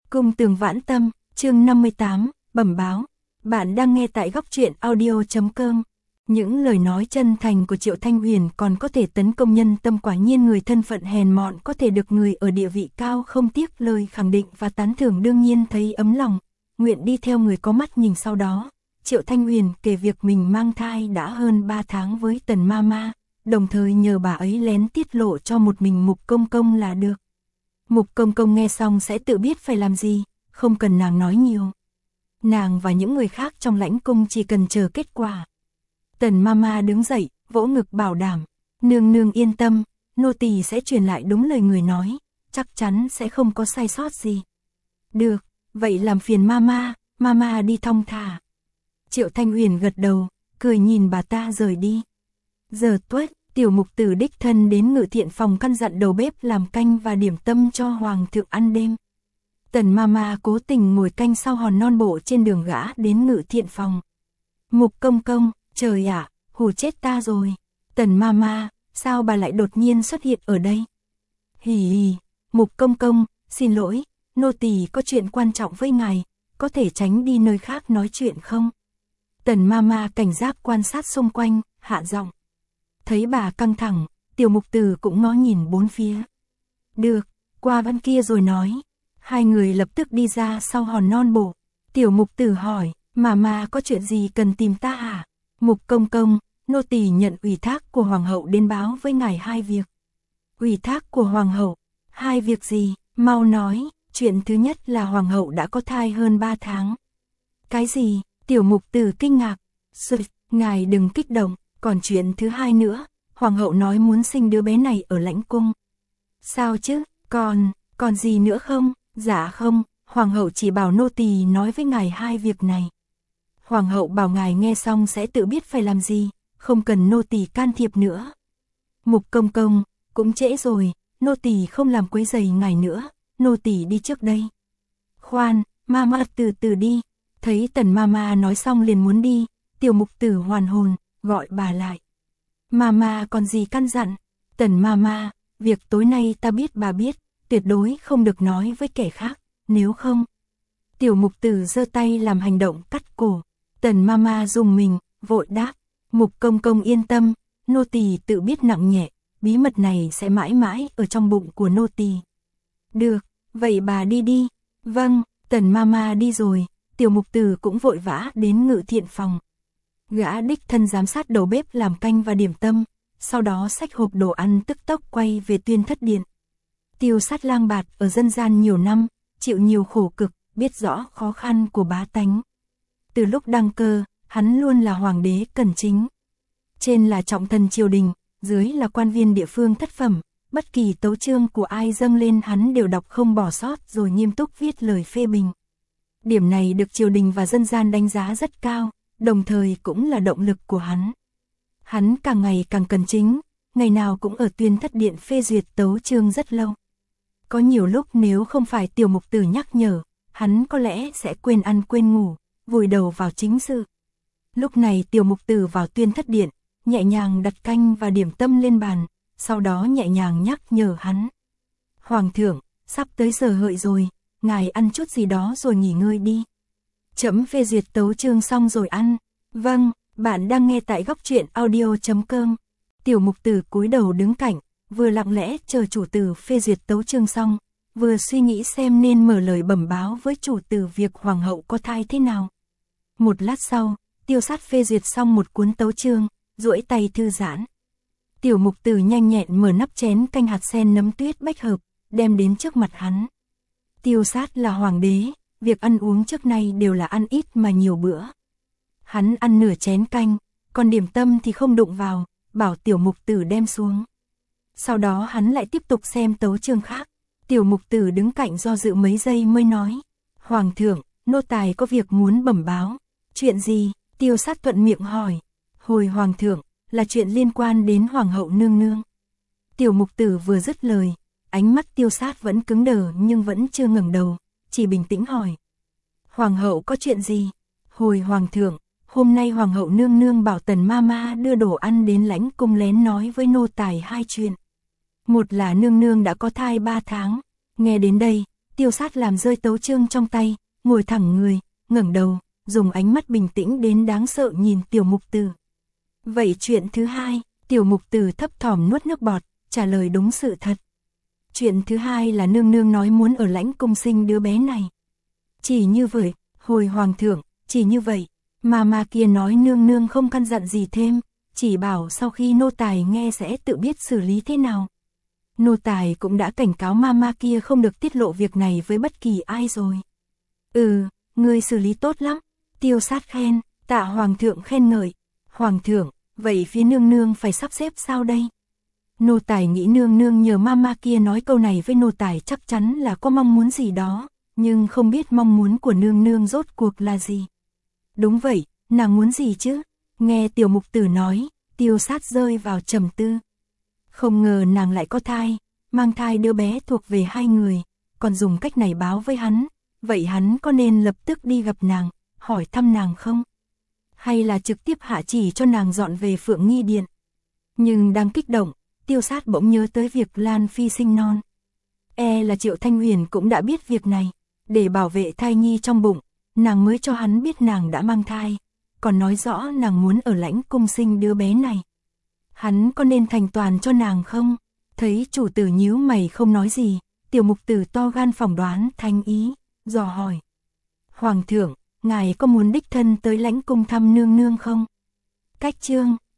Cung Tường Vãn Tâm, chương 58, bẩm báo. Bạn đang nghe tại góc truyện audio.com. Những lời nói chân thành của Triệu Thanh Huyền còn có thể tấn công nhân tâm, quả nhiên người thân phận hèn mọn có thể được người ở địa vị cao không tiếc lời khẳng định và tán thưởng, đương nhiên thấy ấm lòng, nguyện đi theo người có mắt nhìn. Sau đó, Triệu Thanh Huyền kể việc mình mang thai đã hơn 3 tháng với Tần Mama, đồng thời nhờ bà ấy lén tiết lộ cho một mình Mục Công Công là được. Mục Công Công nghe xong sẽ tự biết phải làm gì, không cần nàng nói nhiều. Nàng và những người khác trong lãnh cung chỉ cần chờ kết quả. Tần Mama đứng dậy, vỗ ngực bảo đảm, nương nương yên tâm, nô tỳ sẽ truyền lại đúng lời người nói, chắc chắn sẽ không có sai sót gì. Được, vậy làm phiền Mama, Mama đi thong thả. Triệu Thanh Huyền gật đầu, cười nhìn bà ta rời đi. Giờ tuất, tiểu mục tử đích thân đến Ngự Thiện phòng căn dặn đầu bếp làm canh và điểm tâm cho hoàng thượng ăn đêm. Tần Mama cố tình ngồi canh sau hòn non bộ trên đường gã đến Ngự Thiện phòng. Mục Công Công, trời ạ, hù chết ta rồi. Tần Mama, sao bà lại đột nhiên xuất hiện ở đây? Hì hì, Mục Công Công, xin lỗi, nô tỳ có chuyện quan trọng với ngài, có thể tránh đi nơi khác nói chuyện không? Tần Mama cảnh giác quan sát xung quanh, hạ giọng. Thấy bà căng thẳng, tiểu mục tử cũng ngó nhìn bốn phía. Được, qua văn kia rồi nói. Hai người lập tức đi ra sau hòn non bộ. Tiểu mục tử hỏi, Mama có chuyện gì cần tìm ta hả? Mục Công Công, nô tỳ nhận ủy thác của hoàng hậu đến báo với ngài hai việc. Ủy thác của hoàng hậu? Hai việc gì? Mau nói. Chuyện thứ nhất là hoàng hậu đã có thai hơn 3 tháng. Cái gì? Tiểu mục tử kinh ngạc. Ngài đừng kích động. Còn chuyện thứ hai nữa, hoàng hậu nói muốn sinh đứa bé này ở lãnh cung. Sao chứ? Còn gì nữa không? Dạ không, hoàng hậu chỉ bảo nô tỳ nói với ngài hai việc này. Hoàng hậu bảo ngài nghe xong sẽ tự biết phải làm gì, không cần nô tỳ can thiệp nữa. Mục Công Công, cũng trễ rồi, nô tỳ không làm quấy rầy ngài nữa, nô tỳ đi trước đây. Khoan, Mama từ từ đi. Thấy Tần Mama nói xong liền muốn đi, tiểu mục tử hoàn hồn, gọi bà lại. Mama còn gì căn dặn? Tần Mama, việc tối nay ta biết bà biết, tuyệt đối không được nói với kẻ khác, nếu không. Tiểu mục tử giơ tay làm hành động cắt cổ. Tần Mama dùng mình, vội đáp. Mục Công Công yên tâm, nô tỳ tự biết nặng nhẹ, bí mật này sẽ mãi mãi ở trong bụng của nô tỳ. Được, vậy bà đi đi. Vâng, Tần Mama đi rồi, tiểu mục tử cũng vội vã đến Ngự Thiện phòng. Gã đích thân giám sát đầu bếp làm canh và điểm tâm, sau đó xách hộp đồ ăn tức tốc quay về Tuyên Thất Điện. Tiêu Sát lang bạt ở dân gian nhiều năm, chịu nhiều khổ cực, biết rõ khó khăn của bá tánh. Từ lúc đăng cơ, hắn luôn là hoàng đế cẩn chính. Trên là trọng thần triều đình, dưới là quan viên địa phương thất phẩm, bất kỳ tấu chương của ai dâng lên hắn đều đọc không bỏ sót rồi nghiêm túc viết lời phê bình. Điểm này được triều đình và dân gian đánh giá rất cao, đồng thời cũng là động lực của hắn. Hắn càng ngày càng cẩn chính, ngày nào cũng ở Tuyên Thất Điện phê duyệt tấu chương rất lâu. Có nhiều lúc nếu không phải tiểu mục tử nhắc nhở, hắn có lẽ sẽ quên ăn quên ngủ, vùi đầu vào chính sự. Lúc này tiểu mục tử vào Tuyên Thất Điện, nhẹ nhàng đặt canh và điểm tâm lên bàn, sau đó nhẹ nhàng nhắc nhở hắn. Hoàng thượng, sắp tới giờ hợi rồi, ngài ăn chút gì đó rồi nghỉ ngơi đi. Chấm phê duyệt tấu chương xong rồi ăn. Vâng, bạn đang nghe tại góc truyện audio.com. Tiểu mục tử cúi đầu đứng cạnh, vừa lặng lẽ chờ chủ tử phê duyệt tấu chương xong, vừa suy nghĩ xem nên mở lời bẩm báo với chủ tử việc hoàng hậu có thai thế nào. Một lát sau, Tiêu Sát phê duyệt xong một cuốn tấu chương, duỗi tay thư giãn. Tiểu mục tử nhanh nhẹn mở nắp chén canh hạt sen nấm tuyết bách hợp, đem đến trước mặt hắn. Tiêu Sát là hoàng đế, việc ăn uống trước nay đều là ăn ít mà nhiều bữa. Hắn ăn nửa chén canh, còn điểm tâm thì không đụng vào, bảo tiểu mục tử đem xuống. Sau đó hắn lại tiếp tục xem tấu chương khác. Tiểu mục tử đứng cạnh do dự mấy giây mới nói. Hoàng thượng, nô tài có việc muốn bẩm báo. Chuyện gì? Tiêu Sát thuận miệng hỏi. Hồi hoàng thượng, là chuyện liên quan đến hoàng hậu nương nương. Tiểu mục tử vừa dứt lời, ánh mắt Tiêu Sát vẫn cứng đờ nhưng vẫn chưa ngẩng đầu, chỉ bình tĩnh hỏi. Hoàng hậu có chuyện gì? Hồi hoàng thượng, hôm nay hoàng hậu nương nương bảo Tần Mama đưa đồ ăn đến lãnh cung lén nói với nô tài hai chuyện. Một là nương nương đã có thai 3 tháng. Nghe đến đây, Tiêu Sát làm rơi tấu chương trong tay, ngồi thẳng người, ngẩng đầu, dùng ánh mắt bình tĩnh đến đáng sợ nhìn Tiểu Mục Tử. Vậy chuyện thứ hai, Tiểu Mục Tử thấp thỏm nuốt nước bọt, trả lời đúng sự thật. Chuyện thứ hai là nương nương nói muốn ở Lãnh Cung sinh đứa bé này. Chỉ như vậy, hồi hoàng thượng, chỉ như vậy, mà kia nói nương nương không căn dặn gì thêm, chỉ bảo sau khi nô tài nghe sẽ tự biết xử lý thế nào. Nô tài cũng đã cảnh cáo ma kia không được tiết lộ việc này với bất kỳ ai rồi. Ngươi xử lý tốt lắm, Tiêu Sát khen, tạ hoàng thượng khen ngợi. Hoàng thượng, vậy phía nương nương phải sắp xếp sao đây? Nô tài nghĩ nương nương nhờ ma kia nói câu này với nô tài chắc chắn là có mong muốn gì đó, nhưng không biết mong muốn của nương nương rốt cuộc là gì. Đúng vậy, nàng muốn gì chứ? Nghe Tiểu Mục Tử nói, Tiêu Sát rơi vào trầm tư. Không ngờ nàng lại có thai, mang thai đứa bé thuộc về hai người, còn dùng cách này báo với hắn, vậy hắn có nên lập tức đi gặp nàng, hỏi thăm nàng không? Hay là trực tiếp hạ chỉ cho nàng dọn về Phượng Nghi Điện? Nhưng đang kích động, Tiêu Sát bỗng nhớ tới việc Lan Phi sinh non. Là Triệu Thanh Huyền cũng đã biết việc này, để bảo vệ thai nhi trong bụng, nàng mới cho hắn biết nàng đã mang thai, còn nói rõ nàng muốn ở Lãnh Cung sinh đứa bé này. Hắn có nên thành toàn cho nàng không? Thấy chủ tử nhíu mày không nói gì, Tiểu Mục Tử to gan phỏng đoán thanh ý, dò hỏi. Hoàng thượng, ngài có muốn đích thân tới Lãnh Cung thăm nương nương không? Cách chương